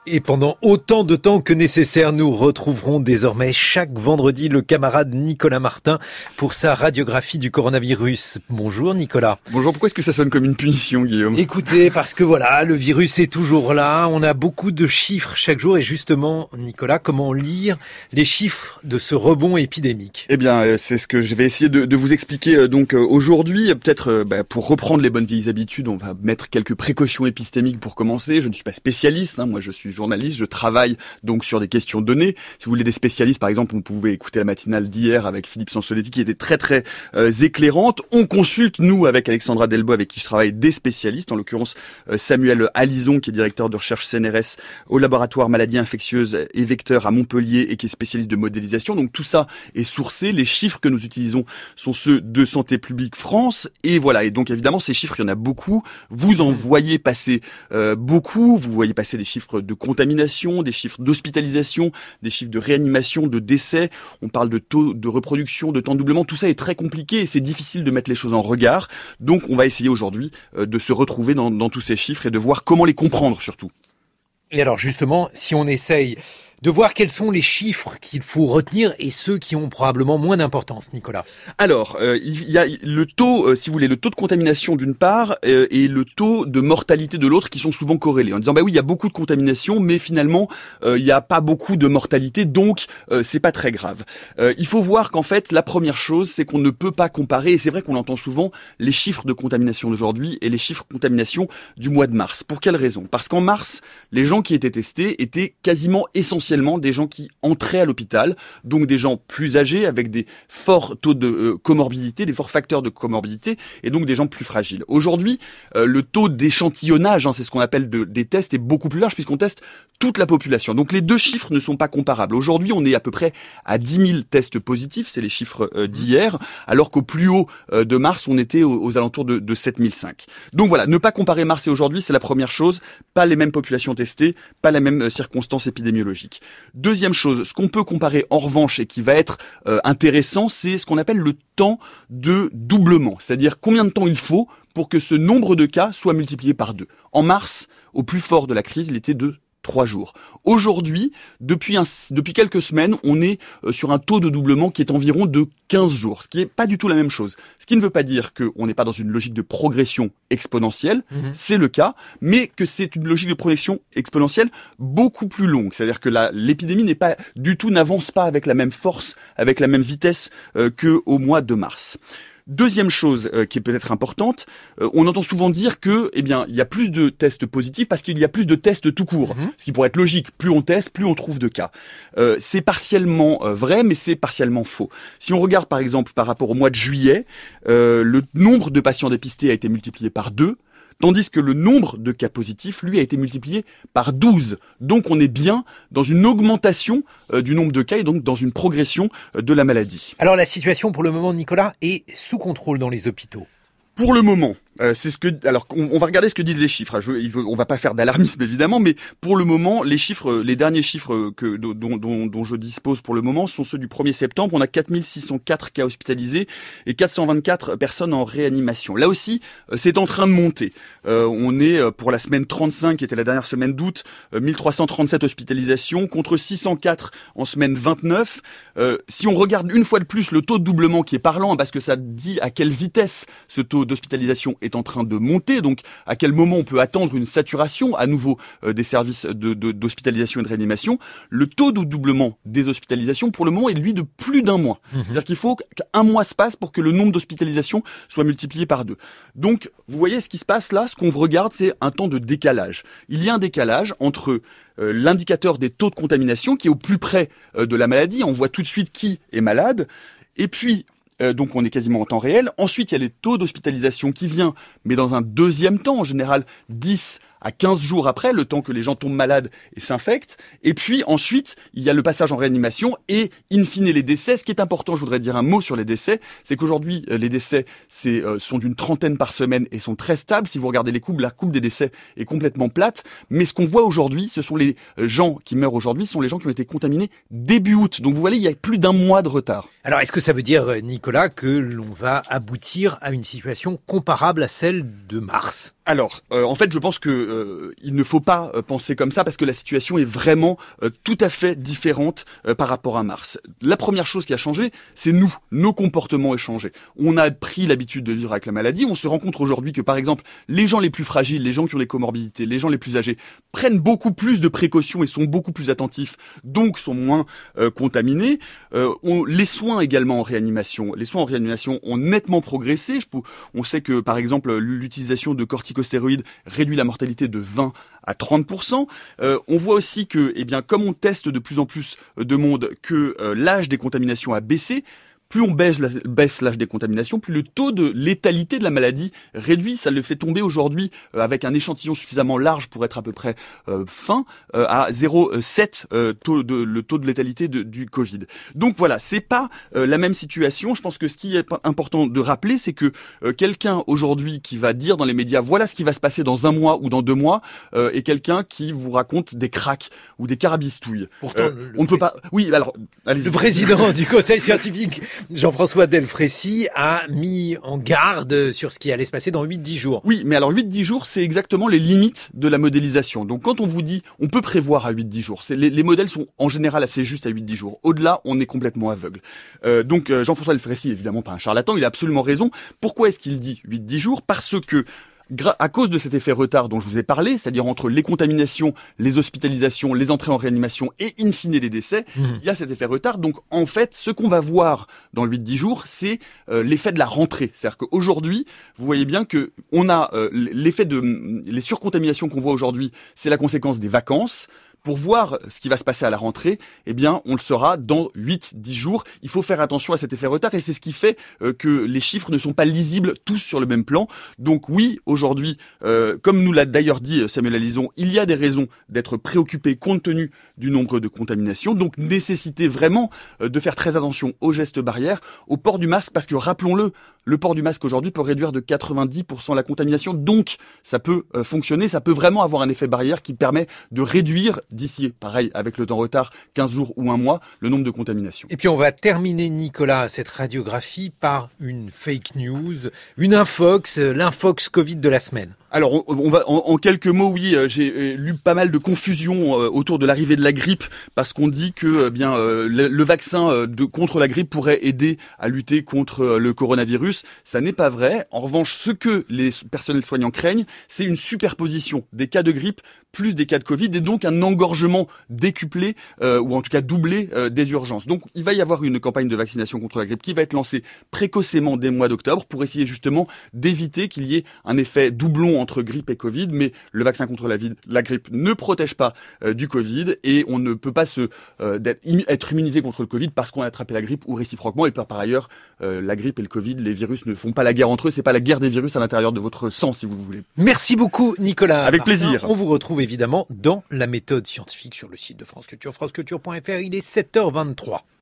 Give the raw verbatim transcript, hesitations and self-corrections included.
Et pendant autant de temps que nécessaire, nous retrouverons désormais chaque vendredi le camarade Nicolas Martin pour sa radiographie du coronavirus. Bonjour Nicolas. Bonjour, pourquoi est-ce que ça sonne comme une punition, Guillaume ? Écoutez, parce que voilà, le virus est toujours là, on a beaucoup de chiffres chaque jour et justement, Nicolas, comment lire les chiffres de ce rebond épidémique ? Eh bien, c'est ce que je vais essayer de, de vous expliquer donc aujourd'hui. Peut-être bah, pour reprendre les bonnes vieilles habitudes, on va mettre quelques précautions épistémiques pour commencer. Je ne suis pas spécialiste, hein, moi je suis journaliste, je travaille donc sur des questions données. Si vous voulez des spécialistes, par exemple, vous pouvez écouter la matinale d'hier avec Philippe Sansonetti qui était très très euh, éclairante. On consulte, nous, avec Alexandra Delbo, avec qui je travaille, des spécialistes, en l'occurrence euh, Samuel Alison, qui est directeur de recherche C N R S au laboratoire maladies infectieuses et vecteurs à Montpellier et qui est spécialiste de modélisation. Donc tout ça est sourcé. Les chiffres que nous utilisons sont ceux de Santé publique France. Et voilà. Et donc évidemment, ces chiffres, il y en a beaucoup. Vous en voyez passer euh, beaucoup. Vous voyez passer des chiffres de contamination, des chiffres d'hospitalisation, des chiffres de réanimation, de décès. On parle de taux de reproduction, de temps de doublement. Tout ça est très compliqué et c'est difficile de mettre les choses en regard. Donc, on va essayer aujourd'hui euh, de se retrouver dans, dans tous ces chiffres et de voir comment les comprendre surtout. Et alors justement, si on essaye de voir quels sont les chiffres qu'il faut retenir et ceux qui ont probablement moins d'importance, Nicolas. Alors, euh, il y a le taux, euh, si vous voulez, le taux de contamination d'une part euh, et le taux de mortalité de l'autre qui sont souvent corrélés. En disant, bah oui, il y a beaucoup de contamination, mais finalement, euh, il n'y a pas beaucoup de mortalité, donc euh, c'est pas très grave. Euh, il faut voir qu'en fait, la première chose, c'est qu'on ne peut pas comparer, et c'est vrai qu'on entend souvent les chiffres de contamination d'aujourd'hui et les chiffres de contamination du mois de mars. Pour quelle raison ? Parce qu'en mars, les gens qui étaient testés étaient quasiment essentiellement des gens qui entraient à l'hôpital, donc des gens plus âgés avec des forts taux de euh, comorbidité, des forts facteurs de comorbidité, et donc des gens plus fragiles. Aujourd'hui, euh, le taux d'échantillonnage, hein, c'est ce qu'on appelle de, des tests, est beaucoup plus large puisqu'on teste toute la population. Donc les deux chiffres ne sont pas comparables. Aujourd'hui, on est à peu près à dix mille tests positifs, c'est les chiffres euh, d'hier, alors qu'au plus haut euh, de mars, on était aux, aux alentours de, de sept mille cinq. Donc voilà, ne pas comparer mars et aujourd'hui, c'est la première chose. Pas les mêmes populations testées, pas les mêmes euh, circonstances épidémiologiques. Deuxième chose, ce qu'on peut comparer en revanche et qui va être euh, intéressant, c'est ce qu'on appelle le temps de doublement. C'est-à-dire combien de temps il faut pour que ce nombre de cas soit multiplié par deux. En mars, au plus fort de la crise, il était de trois jours. Aujourd'hui, depuis, un, depuis quelques semaines, on est sur un taux de doublement qui est environ de quinze jours, ce qui n'est pas du tout la même chose. Ce qui ne veut pas dire qu'on n'est pas dans une logique de progression exponentielle, mmh. c'est le cas, mais que c'est une logique de progression exponentielle beaucoup plus longue. C'est-à-dire que la, l'épidémie n'est pas du tout, n'avance pas avec la même force, avec la même vitesse euh, qu'au mois de mars. Deuxième chose euh, qui est peut-être importante, euh, on entend souvent dire que, eh bien, il y a plus de tests positifs parce qu'il y a plus de tests tout court. Mmh. Ce qui pourrait être logique. Plus on teste, plus on trouve de cas. Euh, c'est partiellement euh, vrai, mais c'est partiellement faux. Si on regarde par exemple par rapport au mois de juillet, euh, le nombre de patients dépistés a été multiplié par deux. Tandis que le nombre de cas positifs, lui, a été multiplié par douze. Donc on est bien dans une augmentation euh, du nombre de cas et donc dans une progression euh, de la maladie. Alors la situation pour le moment, Nicolas, est sous contrôle dans les hôpitaux. Pour le moment, euh, c'est ce que. Alors, on, on va regarder ce que disent les chiffres. Je, il veut, on va pas faire d'alarmisme évidemment, mais pour le moment, les chiffres, les derniers chiffres que dont, dont, dont je dispose pour le moment sont ceux du premier septembre. On a quatre mille six cent quatre cas hospitalisés et quatre cent vingt-quatre personnes en réanimation. Là aussi, euh, c'est en train de monter. Euh, on est euh, pour la semaine trente-cinq, qui était la dernière semaine d'août, euh, mille trois cent trente-sept hospitalisations contre six cent quatre en semaine vingt-neuf. Euh, si on regarde une fois de plus le taux de doublement qui est parlant, parce que ça dit à quelle vitesse ce taux d'hospitalisation est en train de monter, donc à quel moment on peut attendre une saturation à nouveau euh, des services de, de, d'hospitalisation et de réanimation, le taux de doublement des hospitalisations pour le moment est lui de plus d'un mois. Mmh. C'est-à-dire qu'il faut qu'un mois se passe pour que le nombre d'hospitalisations soit multiplié par deux. Donc vous voyez ce qui se passe là, ce qu'on regarde c'est un temps de décalage. Il y a un décalage entre euh, l'indicateur des taux de contamination qui est au plus près euh, de la maladie, on voit tout de suite qui est malade, et puis Euh, donc on est quasiment en temps réel. Ensuite, il y a les taux d'hospitalisation qui viennent, mais dans un deuxième temps, en général dix à quinze jours après, le temps que les gens tombent malades et s'infectent. Et puis ensuite, il y a le passage en réanimation et in fine les décès. Ce qui est important, je voudrais dire un mot sur les décès, c'est qu'aujourd'hui, les décès c'est, euh, sont d'une trentaine par semaine et sont très stables. Si vous regardez les courbes, la courbe des décès est complètement plate. Mais ce qu'on voit aujourd'hui, ce sont les gens qui meurent aujourd'hui, ce sont les gens qui ont été contaminés début août. Donc vous voyez, il y a plus d'un mois de retard. Alors est-ce que ça veut dire, Nicolas, que l'on va aboutir à une situation comparable à celle de mars ? Alors, euh, en fait, je pense que euh, il ne faut pas euh, penser comme ça parce que la situation est vraiment euh, tout à fait différente euh, par rapport à mars. La première chose qui a changé, c'est nous, nos comportements ont changé. On a pris l'habitude de vivre avec la maladie. On se rend compte aujourd'hui que, par exemple, les gens les plus fragiles, les gens qui ont des comorbidités, les gens les plus âgés, prennent beaucoup plus de précautions et sont beaucoup plus attentifs, donc sont moins euh, contaminés. Euh, on, les soins également en réanimation, les soins en réanimation ont nettement progressé. Je peux, on sait que, par exemple, l'utilisation de corticoïdes corticostéroïdes réduit la mortalité de vingt à trente pour cent. Euh, on voit aussi que, eh bien, comme on teste de plus en plus de monde, que euh, l'âge des contaminations a baissé. Plus on baisse, baisse l'âge des contaminations, plus le taux de létalité de la maladie réduit. Ça le fait tomber aujourd'hui euh, avec un échantillon suffisamment large pour être à peu près euh, fin euh, à zéro virgule sept euh, taux de, le taux de létalité de, du Covid. Donc voilà, c'est pas euh, la même situation. Je pense que ce qui est important de rappeler, c'est que euh, quelqu'un aujourd'hui qui va dire dans les médias voilà ce qui va se passer dans un mois ou dans deux mois euh, est quelqu'un qui vous raconte des cracks ou des carabistouilles. Pourtant, euh, le, on ne peut pas. Oui, alors allez-y. Le président du Conseil scientifique, Jean-François Delfraissy, a mis en garde sur ce qui allait se passer dans huit à dix jours. Oui, mais alors huit à dix jours, c'est exactement les limites de la modélisation. Donc quand on vous dit, on peut prévoir à huit à dix jours, c'est, les, les modèles sont en général assez justes à huit à dix jours. Au-delà, on est complètement aveugle. Euh, donc euh, Jean-François Delfraissy, évidemment pas un charlatan, il a absolument raison. Pourquoi est-ce qu'il dit huit à dix jours ? Parce que à cause de cet effet retard dont je vous ai parlé, c'est-à-dire entre les contaminations, les hospitalisations, les entrées en réanimation et in fine les décès, mmh. il y a cet effet retard. Donc en fait, ce qu'on va voir dans huit à dix jours, c'est euh, l'effet de la rentrée. C'est-à-dire qu'aujourd'hui, vous voyez bien que on a euh, l'effet de les surcontaminations qu'on voit aujourd'hui, c'est la conséquence des vacances. Pour voir ce qui va se passer à la rentrée, eh bien, on le saura dans huit à dix jours. Il faut faire attention à cet effet retard et c'est ce qui fait euh, que les chiffres ne sont pas lisibles tous sur le même plan. Donc oui, aujourd'hui, euh, comme nous l'a d'ailleurs dit Samuel Alison, il y a des raisons d'être préoccupé compte tenu du nombre de contaminations. Donc nécessité vraiment euh, de faire très attention aux gestes barrières, au port du masque, parce que rappelons-le, le port du masque aujourd'hui peut réduire de quatre-vingt-dix pour cent la contamination. Donc ça peut euh, fonctionner, ça peut vraiment avoir un effet barrière qui permet de réduire d'ici, pareil, avec le temps retard, quinze jours ou un mois, le nombre de contaminations. Et puis on va terminer, Nicolas, cette radiographie par une fake news, une infox, l'infox Covid de la semaine. Alors, on, on va en, en quelques mots, oui, euh, j'ai euh, lu pas mal de confusion euh, autour de l'arrivée de la grippe, parce qu'on dit que euh, bien euh, le, le vaccin euh, de, contre la grippe pourrait aider à lutter contre euh, le coronavirus. Ça n'est pas vrai. En revanche, ce que les personnels soignants craignent, c'est une superposition des cas de grippe plus des cas de Covid et donc un engorgement décuplé euh, ou en tout cas doublé euh, des urgences. Donc il va y avoir une campagne de vaccination contre la grippe qui va être lancée précocement dès le mois d'octobre pour essayer justement d'éviter qu'il y ait un effet doublon entre grippe et Covid, mais le vaccin contre la, la grippe ne protège pas euh, du Covid et on ne peut pas se euh, être immunisé contre le Covid parce qu'on a attrapé la grippe ou réciproquement. Et par ailleurs, euh, la grippe et le Covid, les virus ne font pas la guerre entre eux, c'est pas la guerre des virus à l'intérieur de votre sang si vous voulez. Merci beaucoup Nicolas. Avec plaisir. On vous retrouve évidemment dans la méthode scientifique sur le site de France Culture, franceculture point f r. Il est sept heures vingt-trois.